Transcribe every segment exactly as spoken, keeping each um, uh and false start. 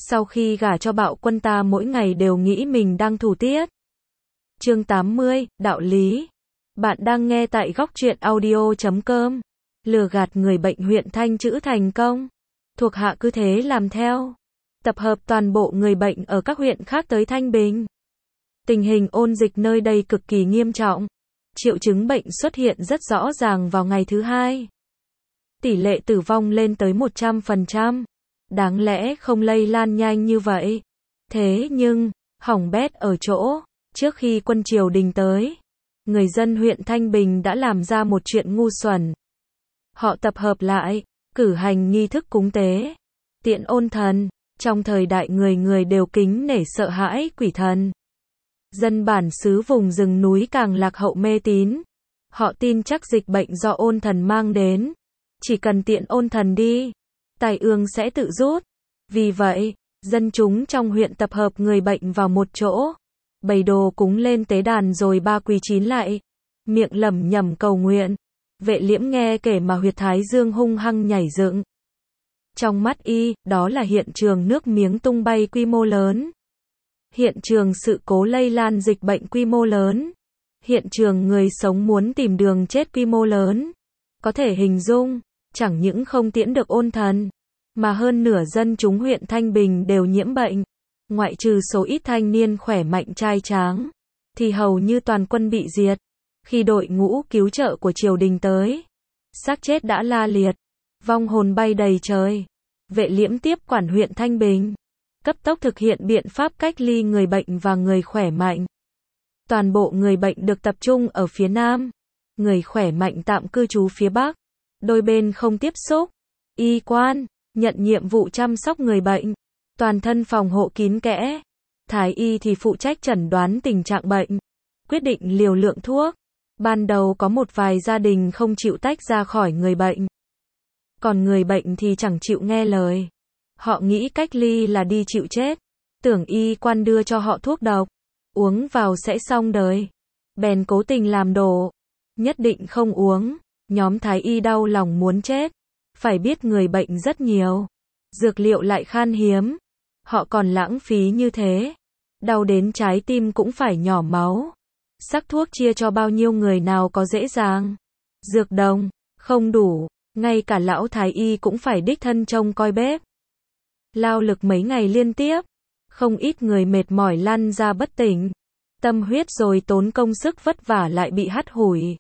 Sau khi gả cho Bạo Quân ta mỗi ngày đều nghĩ mình đang thủ tiết. Chương tám mươi, đạo lý. Bạn đang nghe tại góc truyện audio chấm com. Lừa gạt người bệnh huyện Thanh Trữ thành công. Thuộc hạ cứ thế làm theo. Tập hợp toàn bộ người bệnh ở các huyện khác tới Thanh Bình. Tình hình ôn dịch nơi đây cực kỳ nghiêm trọng. Triệu chứng bệnh xuất hiện rất rõ ràng vào ngày thứ hai. Tỷ lệ tử vong lên tới một trăm phần trăm. Đáng lẽ không lây lan nhanh như vậy. Thế nhưng, hỏng bét ở chỗ, trước khi quân triều đình tới, người dân huyện Thanh Bình đã làm ra một chuyện ngu xuẩn. Họ tập hợp lại, cử hành nghi thức cúng tế, tiện ôn thần, trong thời đại người người đều kính nể sợ hãi quỷ thần. Dân bản xứ vùng rừng núi càng lạc hậu mê tín. Họ tin chắc dịch bệnh do ôn thần mang đến. Chỉ cần tiện ôn thần đi, tai ương sẽ tự rút. Vì vậy, dân chúng trong huyện tập hợp người bệnh vào một chỗ, bày đồ cúng lên tế đàn rồi ba quỳ chín lạy, miệng lẩm nhẩm cầu nguyện. Vệ Liễm nghe kể mà huyệt thái dương hung hăng nhảy dựng. Trong mắt y, đó là hiện trường nước miếng tung bay quy mô lớn. Hiện trường sự cố lây lan dịch bệnh quy mô lớn. Hiện trường người sống muốn tìm đường chết quy mô lớn. Có thể hình dung, chẳng những không tiễn được ôn thần, mà hơn nửa dân chúng huyện Thanh Bình đều nhiễm bệnh. Ngoại trừ số ít thanh niên khỏe mạnh trai tráng, thì hầu như toàn quân bị diệt. Khi đội ngũ cứu trợ của triều đình tới, xác chết đã la liệt, vong hồn bay đầy trời. Vệ Liễm tiếp quản huyện Thanh Bình, cấp tốc thực hiện biện pháp cách ly người bệnh và người khỏe mạnh. Toàn bộ người bệnh được tập trung ở phía Nam, người khỏe mạnh tạm cư trú phía Bắc. Đôi bên không tiếp xúc. Y quan nhận nhiệm vụ chăm sóc người bệnh, toàn thân phòng hộ kín kẽ. Thái y thì phụ trách chẩn đoán tình trạng bệnh, quyết định liều lượng thuốc. Ban đầu có một vài gia đình không chịu tách ra khỏi người bệnh. Còn người bệnh thì chẳng chịu nghe lời. Họ nghĩ cách ly là đi chịu chết. Tưởng y quan đưa cho họ thuốc độc, uống vào sẽ xong đời. Bèn cố tình làm đổ. Nhất định không uống. Nhóm thái y đau lòng muốn chết. Phải biết người bệnh rất nhiều, dược liệu lại khan hiếm. Họ còn lãng phí như thế. Đau đến trái tim cũng phải nhỏ máu. Sắc thuốc chia cho bao nhiêu người nào có dễ dàng. Dược đồng, không đủ. Ngay cả lão thái y cũng phải đích thân trông coi bếp. Lao lực mấy ngày liên tiếp. Không ít người mệt mỏi lăn ra bất tỉnh. Tâm huyết rồi tốn công sức vất vả lại bị hắt hủi.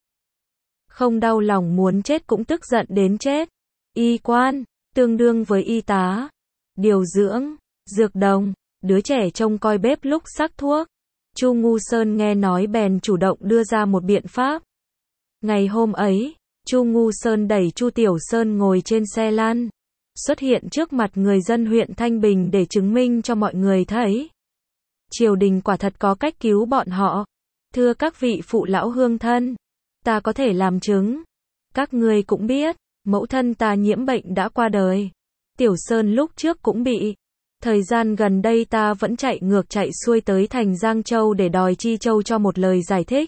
Không đau lòng muốn chết cũng tức giận đến chết. Y quan, tương đương với y tá, điều dưỡng, dược đồng, đứa trẻ trông coi bếp lúc sắc thuốc. Chu Ngu Sơn nghe nói bèn chủ động đưa ra một biện pháp. Ngày hôm ấy, Chu Ngu Sơn đẩy Chu Tiểu Sơn ngồi trên xe lăn, xuất hiện trước mặt người dân huyện Thanh Bình để chứng minh cho mọi người thấy. Triều đình quả thật có cách cứu bọn họ. Thưa các vị phụ lão hương thân, ta có thể làm chứng. Các ngươi cũng biết, mẫu thân ta nhiễm bệnh đã qua đời. Tiểu Sơn lúc trước cũng bị. Thời gian gần đây ta vẫn chạy ngược chạy xuôi tới thành Giang Châu để đòi Chi Châu cho một lời giải thích.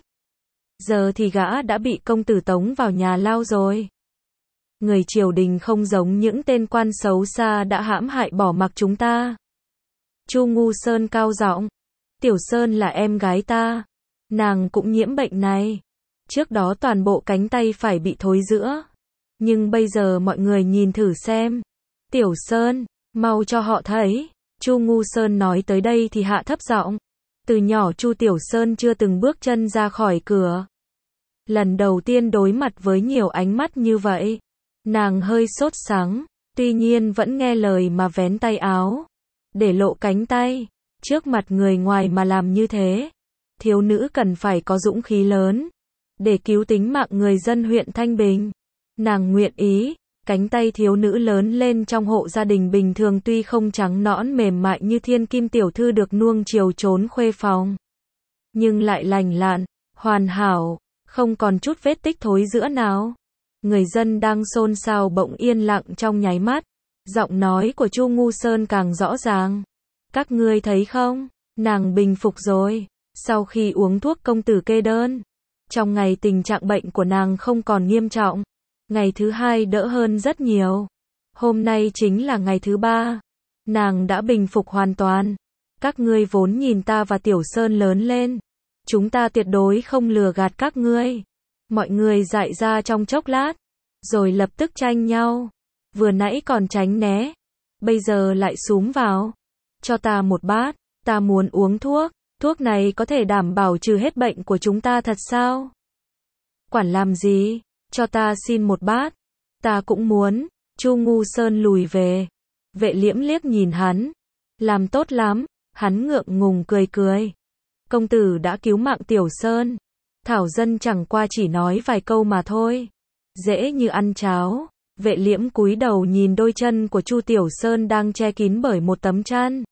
Giờ thì gã đã bị công tử tống vào nhà lao rồi. Người triều đình không giống những tên quan xấu xa đã hãm hại bỏ mặc chúng ta. Chu Ngu Sơn cao giọng. Tiểu Sơn là em gái ta. Nàng cũng nhiễm bệnh này. Trước đó toàn bộ cánh tay phải bị thối rữa. Nhưng bây giờ mọi người nhìn thử xem. Tiểu Sơn, mau cho họ thấy. Chu Ngu Sơn nói tới đây thì hạ thấp giọng. Từ nhỏ Chu Tiểu Sơn chưa từng bước chân ra khỏi cửa. Lần đầu tiên đối mặt với nhiều ánh mắt như vậy. Nàng hơi sốt sắng. Tuy nhiên vẫn nghe lời mà vén tay áo, để lộ cánh tay. Trước mặt người ngoài mà làm như thế. Thiếu nữ cần phải có dũng khí lớn. Để cứu tính mạng người dân huyện Thanh Bình. Nàng nguyện ý. Cánh tay thiếu nữ lớn lên trong hộ gia đình bình thường tuy không trắng nõn mềm mại như thiên kim tiểu thư được nuông chiều trốn khuê phòng. Nhưng lại lành lặn, hoàn hảo, không còn chút vết tích thối rữa nào. Người dân đang xôn xao bỗng yên lặng trong nháy mắt. Giọng nói của Chu Ngu Sơn càng rõ ràng. Các ngươi thấy không, nàng bình phục rồi. Sau khi uống thuốc công tử kê đơn, trong ngày tình trạng bệnh của nàng không còn nghiêm trọng. Ngày thứ hai đỡ hơn rất nhiều. Hôm nay chính là ngày thứ ba. Nàng đã bình phục hoàn toàn. Các ngươi vốn nhìn ta và Tiểu Sơn lớn lên. Chúng ta tuyệt đối không lừa gạt các ngươi. Mọi người dại ra trong chốc lát, rồi lập tức tranh nhau. Vừa nãy còn tránh né, bây giờ lại xúm vào. Cho ta một bát, ta muốn uống thuốc. Thuốc này có thể đảm bảo trừ hết bệnh của chúng ta thật sao? Quản làm gì? Cho ta xin một bát. Ta cũng muốn. Chu Ngu Sơn lùi về. Vệ Liễm liếc nhìn hắn. Làm tốt lắm. Hắn ngượng ngùng cười cười. Công tử đã cứu mạng Tiểu Sơn. Thảo dân chẳng qua chỉ nói vài câu mà thôi. Dễ như ăn cháo. Vệ Liễm cúi đầu nhìn đôi chân của Chu Tiểu Sơn đang che kín bởi một tấm chăn.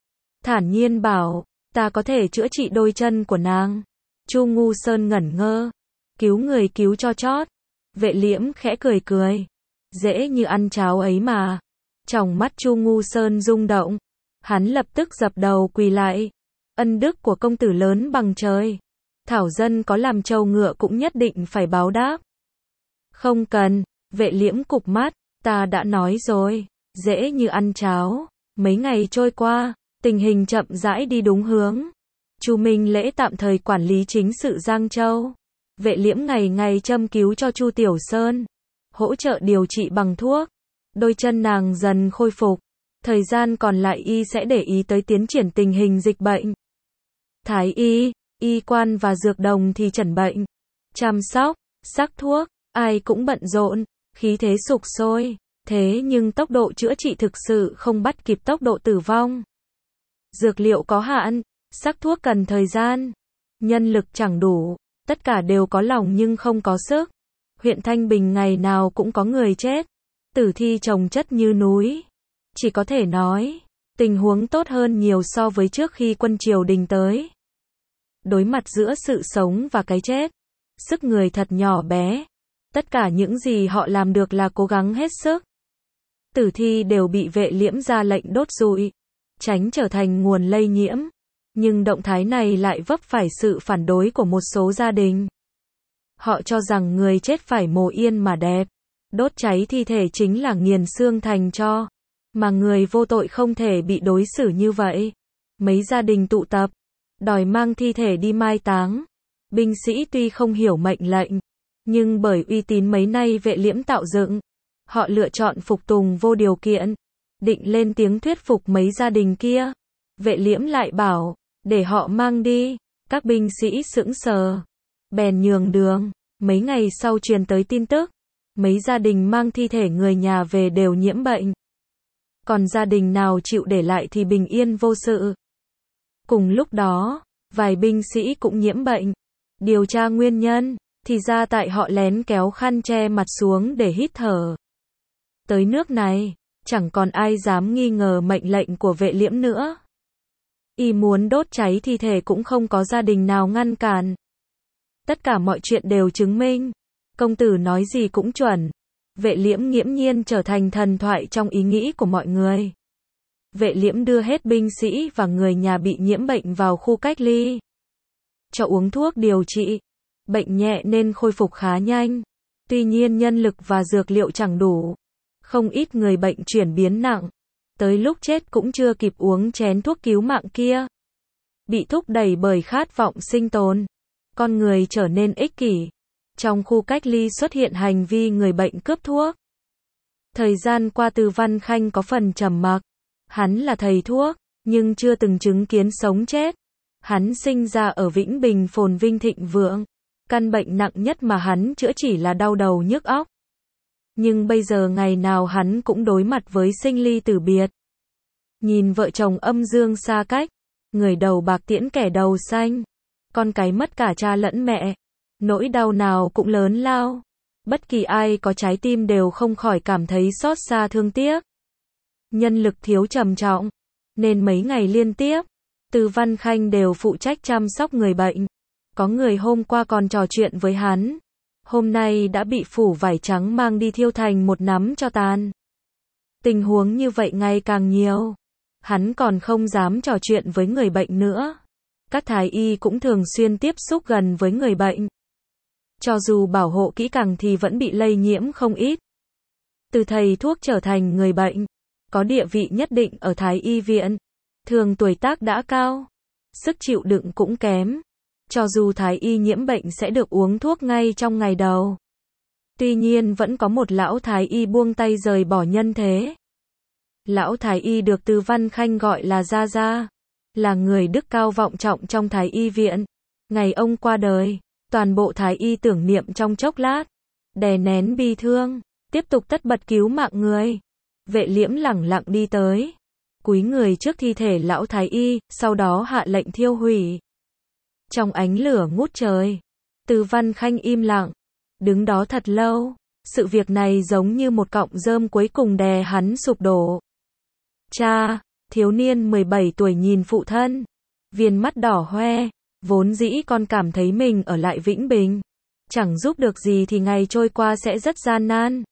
Thản nhiên bảo, ta có thể chữa trị đôi chân của nàng. Chu Ngu Sơn ngẩn ngơ. Cứu người cứu cho chót. Vệ Liễm khẽ cười cười. Dễ như ăn cháo ấy mà. Tròng mắt Chu Ngu Sơn rung động. Hắn lập tức dập đầu quỳ lại. Ân đức của công tử lớn bằng trời. Thảo dân có làm trâu ngựa cũng nhất định phải báo đáp. Không cần. Vệ Liễm cụp mắt. Ta đã nói rồi. Dễ như ăn cháo. Mấy ngày trôi qua, tình hình chậm rãi đi đúng hướng. Chu Minh Lễ tạm thời quản lý chính sự Giang Châu. Vệ Liễm ngày ngày châm cứu cho Chu Tiểu Sơn, hỗ trợ điều trị bằng thuốc. Đôi chân nàng dần khôi phục. Thời gian còn lại y sẽ để ý tới tiến triển tình hình dịch bệnh. Thái y, y quan và dược đồng thì chẩn bệnh, chăm sóc, sắc thuốc, ai cũng bận rộn, khí thế sục sôi. Thế nhưng tốc độ chữa trị thực sự không bắt kịp tốc độ tử vong. Dược liệu có hạn, sắc thuốc cần thời gian, nhân lực chẳng đủ, tất cả đều có lòng nhưng không có sức. Huyện Thanh Bình ngày nào cũng có người chết, tử thi chồng chất như núi. Chỉ có thể nói, tình huống tốt hơn nhiều so với trước khi quân triều đình tới. Đối mặt giữa sự sống và cái chết, sức người thật nhỏ bé. Tất cả những gì họ làm được là cố gắng hết sức. Tử thi đều bị Vệ Liễm ra lệnh đốt rụi, tránh trở thành nguồn lây nhiễm. Nhưng động thái này lại vấp phải sự phản đối của một số gia đình. Họ cho rằng người chết phải mồ yên mà đẹp. Đốt cháy thi thể chính là nghiền xương thành tro. Mà người vô tội không thể bị đối xử như vậy. Mấy gia đình tụ tập, đòi mang thi thể đi mai táng. Binh sĩ tuy không hiểu mệnh lệnh, nhưng bởi uy tín mấy nay Vệ Liễm tạo dựng, họ lựa chọn phục tùng vô điều kiện. Định lên tiếng thuyết phục mấy gia đình kia. Vệ Liễm lại bảo, để họ mang đi. Các binh sĩ sững sờ, bèn nhường đường. Mấy ngày sau truyền tới tin tức, mấy gia đình mang thi thể người nhà về đều nhiễm bệnh. Còn gia đình nào chịu để lại thì bình yên vô sự. Cùng lúc đó, vài binh sĩ cũng nhiễm bệnh. Điều tra nguyên nhân, thì ra tại họ lén kéo khăn che mặt xuống để hít thở. Tới nước này, chẳng còn ai dám nghi ngờ mệnh lệnh của Vệ Liễm nữa. Y muốn đốt cháy thi thể cũng không có gia đình nào ngăn cản. Tất cả mọi chuyện đều chứng minh, công tử nói gì cũng chuẩn. Vệ Liễm nghiễm nhiên trở thành thần thoại trong ý nghĩ của mọi người. Vệ Liễm đưa hết binh sĩ và người nhà bị nhiễm bệnh vào khu cách ly. Cho uống thuốc điều trị. Bệnh nhẹ nên khôi phục khá nhanh. Tuy nhiên nhân lực và dược liệu chẳng đủ. Không ít người bệnh chuyển biến nặng. Tới lúc chết cũng chưa kịp uống chén thuốc cứu mạng kia. Bị thúc đẩy bởi khát vọng sinh tồn. Con người trở nên ích kỷ. Trong khu cách ly xuất hiện hành vi người bệnh cướp thuốc. Thời gian qua Từ Văn Khanh có phần trầm mặc. Hắn là thầy thuốc, nhưng chưa từng chứng kiến sống chết. Hắn sinh ra ở Vĩnh Bình phồn vinh thịnh vượng. Căn bệnh nặng nhất mà hắn chữa chỉ là đau đầu nhức óc. Nhưng bây giờ ngày nào hắn cũng đối mặt với sinh ly tử biệt. Nhìn vợ chồng âm dương xa cách, người đầu bạc tiễn kẻ đầu xanh. Con cái mất cả cha lẫn mẹ. Nỗi đau nào cũng lớn lao. Bất kỳ ai có trái tim đều không khỏi cảm thấy xót xa thương tiếc. Nhân lực thiếu trầm trọng, nên mấy ngày liên tiếp, Từ Văn Khanh đều phụ trách chăm sóc người bệnh. Có người hôm qua còn trò chuyện với hắn. Hôm nay đã bị phủ vải trắng mang đi thiêu thành một nắm tro tàn. Tình huống như vậy ngày càng nhiều. Hắn còn không dám trò chuyện với người bệnh nữa. Các thái y cũng thường xuyên tiếp xúc gần với người bệnh. Cho dù bảo hộ kỹ càng thì vẫn bị lây nhiễm không ít. Từ thầy thuốc trở thành người bệnh. có địa vị nhất định ở Thái y viện. Thường tuổi tác đã cao, sức chịu đựng cũng kém. Cho dù Thái y nhiễm bệnh sẽ được uống thuốc ngay trong ngày đầu. Tuy nhiên vẫn có một lão Thái y buông tay rời bỏ nhân thế. Lão Thái y được Từ Văn Khanh gọi là Gia Gia, là người đức cao vọng trọng trong Thái y viện. Ngày ông qua đời, toàn bộ Thái y tưởng niệm trong chốc lát, đè nén bi thương, tiếp tục tất bật cứu mạng người. Vệ Liễm lẳng lặng đi tới, cúi người trước thi thể lão Thái y, sau đó hạ lệnh thiêu hủy. Trong ánh lửa ngút trời, Từ Văn Khanh im lặng, đứng đó thật lâu. Sự việc này giống như một cọng rơm cuối cùng đè hắn sụp đổ. Cha, thiếu niên mười bảy tuổi nhìn phụ thân, viên mắt đỏ hoe, vốn dĩ con cảm thấy mình ở lại Vĩnh Bình, chẳng giúp được gì thì ngày trôi qua sẽ rất gian nan.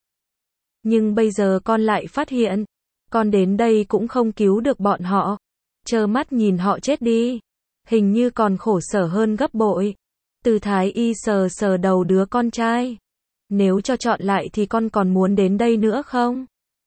Nhưng bây giờ con lại phát hiện, con đến đây cũng không cứu được bọn họ, trơ mắt nhìn họ chết đi, hình như còn khổ sở hơn gấp bội. Từ Thái y sờ sờ đầu đứa con trai. Nếu cho chọn lại thì con còn muốn đến đây nữa không?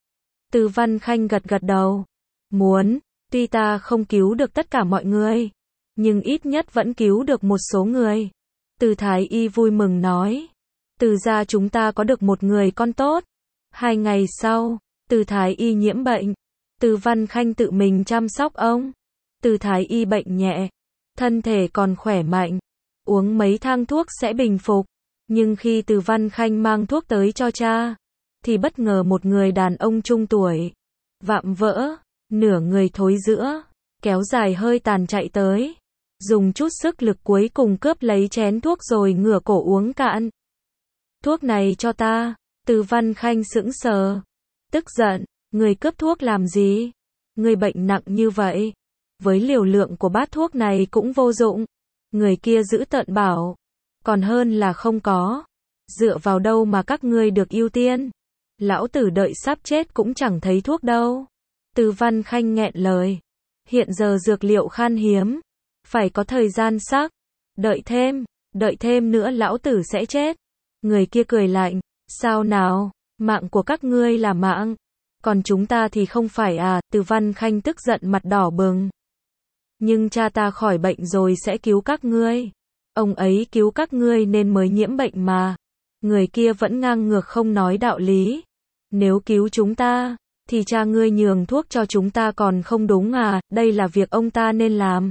Từ Văn Khanh gật gật đầu. Muốn, tuy ta không cứu được tất cả mọi người, nhưng ít nhất vẫn cứu được một số người. Từ Thái y vui mừng nói. Từ gia chúng ta có được một người con tốt. Hai ngày sau, Từ Thái y nhiễm bệnh. Từ Văn Khanh tự mình chăm sóc ông. Từ Thái y bệnh nhẹ, thân thể còn khỏe mạnh, uống mấy thang thuốc sẽ bình phục. Nhưng khi Từ Văn Khanh mang thuốc tới cho cha, thì bất ngờ một người đàn ông trung tuổi, vạm vỡ, nửa người thối rữa, kéo dài hơi tàn chạy tới, dùng chút sức lực cuối cùng cướp lấy chén thuốc rồi ngửa cổ uống cạn. Thuốc này cho ta. Từ Văn Khanh sững sờ, tức giận, người cướp thuốc làm gì? Người bệnh nặng như vậy, với liều lượng của bát thuốc này cũng vô dụng. Người kia giữ tợn bảo, còn hơn là không có. Dựa vào đâu mà các ngươi được ưu tiên? Lão tử đợi sắp chết cũng chẳng thấy thuốc đâu. Từ Văn Khanh nghẹn lời. Hiện giờ dược liệu khan hiếm, phải có thời gian sắc. Đợi thêm, đợi thêm nữa lão tử sẽ chết. Người kia cười lạnh. Sao nào, mạng của các ngươi là mạng, còn chúng ta thì không phải à? Từ Văn Khanh tức giận mặt đỏ bừng. Nhưng cha ta khỏi bệnh rồi sẽ cứu các ngươi. Ông ấy cứu các ngươi nên mới nhiễm bệnh mà. Người kia vẫn ngang ngược không nói đạo lý. Nếu cứu chúng ta, thì cha ngươi nhường thuốc cho chúng ta còn không đúng à? Đây là việc ông ta nên làm.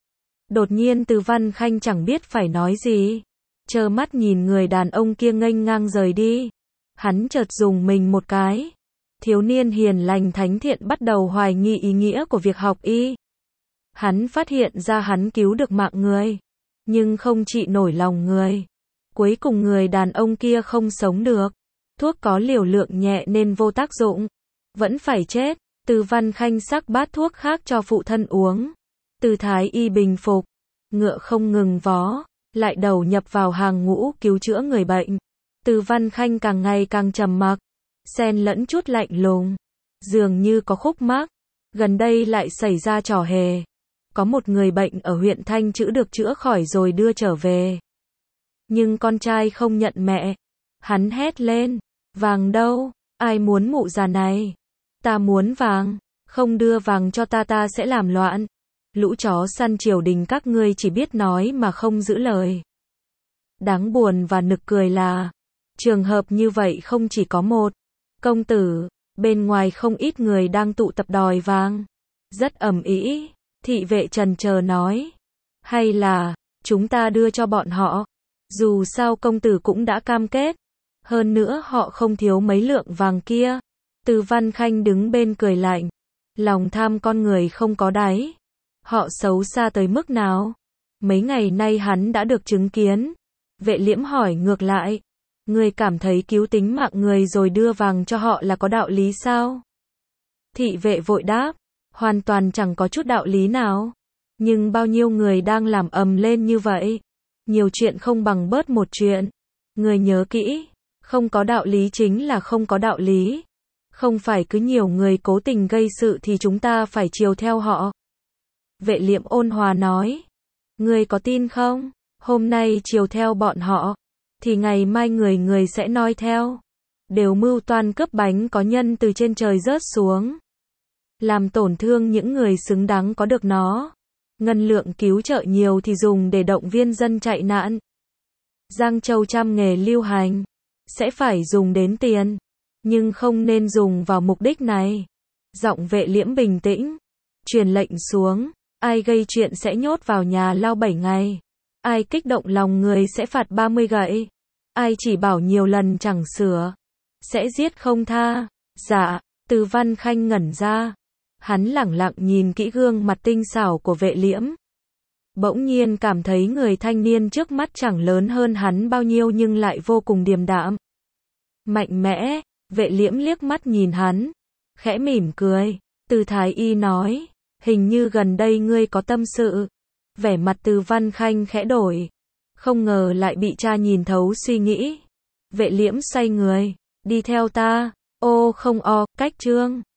Đột nhiên Từ Văn Khanh chẳng biết phải nói gì, trơ mắt nhìn người đàn ông kia nghênh ngang rời đi. Hắn chợt dùng mình một cái. Thiếu niên hiền lành thánh thiện bắt đầu hoài nghi ý nghĩa của việc học y. Hắn phát hiện ra hắn cứu được mạng người, nhưng không trị nổi lòng người. Cuối cùng người đàn ông kia không sống được. Thuốc có liều lượng nhẹ nên vô tác dụng, vẫn phải chết. Từ Văn Khanh sắc bát thuốc khác cho phụ thân uống. Từ Thái y bình phục, ngựa không ngừng vó, lại đầu nhập vào hàng ngũ cứu chữa người bệnh. Từ Văn Khanh càng ngày càng trầm mặc, xen lẫn chút lạnh lùng, dường như có khúc mắc. Gần đây lại xảy ra trò hề. Có một người bệnh ở huyện Thanh Trữ được chữa khỏi rồi đưa trở về. Nhưng con trai không nhận mẹ. Hắn hét lên, vàng đâu? Ai muốn mụ già này? Ta muốn vàng, không đưa vàng cho ta ta sẽ làm loạn. Lũ chó săn triều đình các ngươi chỉ biết nói mà không giữ lời. Đáng buồn và nực cười là, trường hợp như vậy không chỉ có một. Công tử, bên ngoài không ít người đang tụ tập đòi vàng. Rất ầm ĩ. Thị vệ trần chờ nói. Hay là, chúng ta đưa cho bọn họ. Dù sao công tử cũng đã cam kết. Hơn nữa họ không thiếu mấy lượng vàng kia. Từ Văn Khanh đứng bên cười lạnh. Lòng tham con người không có đáy. Họ xấu xa tới mức nào? Mấy ngày nay hắn đã được chứng kiến. Vệ Liễm hỏi ngược lại. Người cảm thấy cứu tính mạng người rồi đưa vàng cho họ là có đạo lý sao? Thị vệ vội đáp. Hoàn toàn chẳng có chút đạo lý nào. Nhưng bao nhiêu người đang làm ầm lên như vậy. Nhiều chuyện không bằng bớt một chuyện. Người nhớ kỹ. Không có đạo lý chính là không có đạo lý. Không phải cứ nhiều người cố tình gây sự thì chúng ta phải chiều theo họ. Vệ Liễm ôn hòa nói. Người có tin không? Hôm nay chiều theo bọn họ, thì ngày mai người người sẽ noi theo. Đều mưu toan cướp bánh có nhân từ trên trời rớt xuống. làm tổn thương những người xứng đáng có được nó. Ngân lượng cứu trợ nhiều thì dùng để động viên dân chạy nạn. Giang Châu trăm nghề lưu hành, sẽ phải dùng đến tiền, nhưng không nên dùng vào mục đích này. Giọng Vệ Liễm bình tĩnh, truyền lệnh xuống, ai gây chuyện sẽ nhốt vào nhà lao bảy ngày. Ai kích động lòng người sẽ phạt ba mươi gậy. Ai chỉ bảo nhiều lần chẳng sửa, sẽ giết không tha. Dạ, Từ Văn Khanh ngẩn ra. Hắn lẳng lặng nhìn kỹ gương mặt tinh xảo của Vệ Liễm. Bỗng nhiên cảm thấy người thanh niên trước mắt chẳng lớn hơn hắn bao nhiêu nhưng lại vô cùng điềm đạm. Mạnh mẽ, Vệ Liễm liếc mắt nhìn hắn, khẽ mỉm cười. Từ Thái Y nói, hình như gần đây ngươi có tâm sự. Vẻ mặt Từ Văn Khanh khẽ đổi, không ngờ lại bị cha nhìn thấu suy nghĩ. Vệ Liễm xoay người, đi theo ta. Ô không o, cách trương.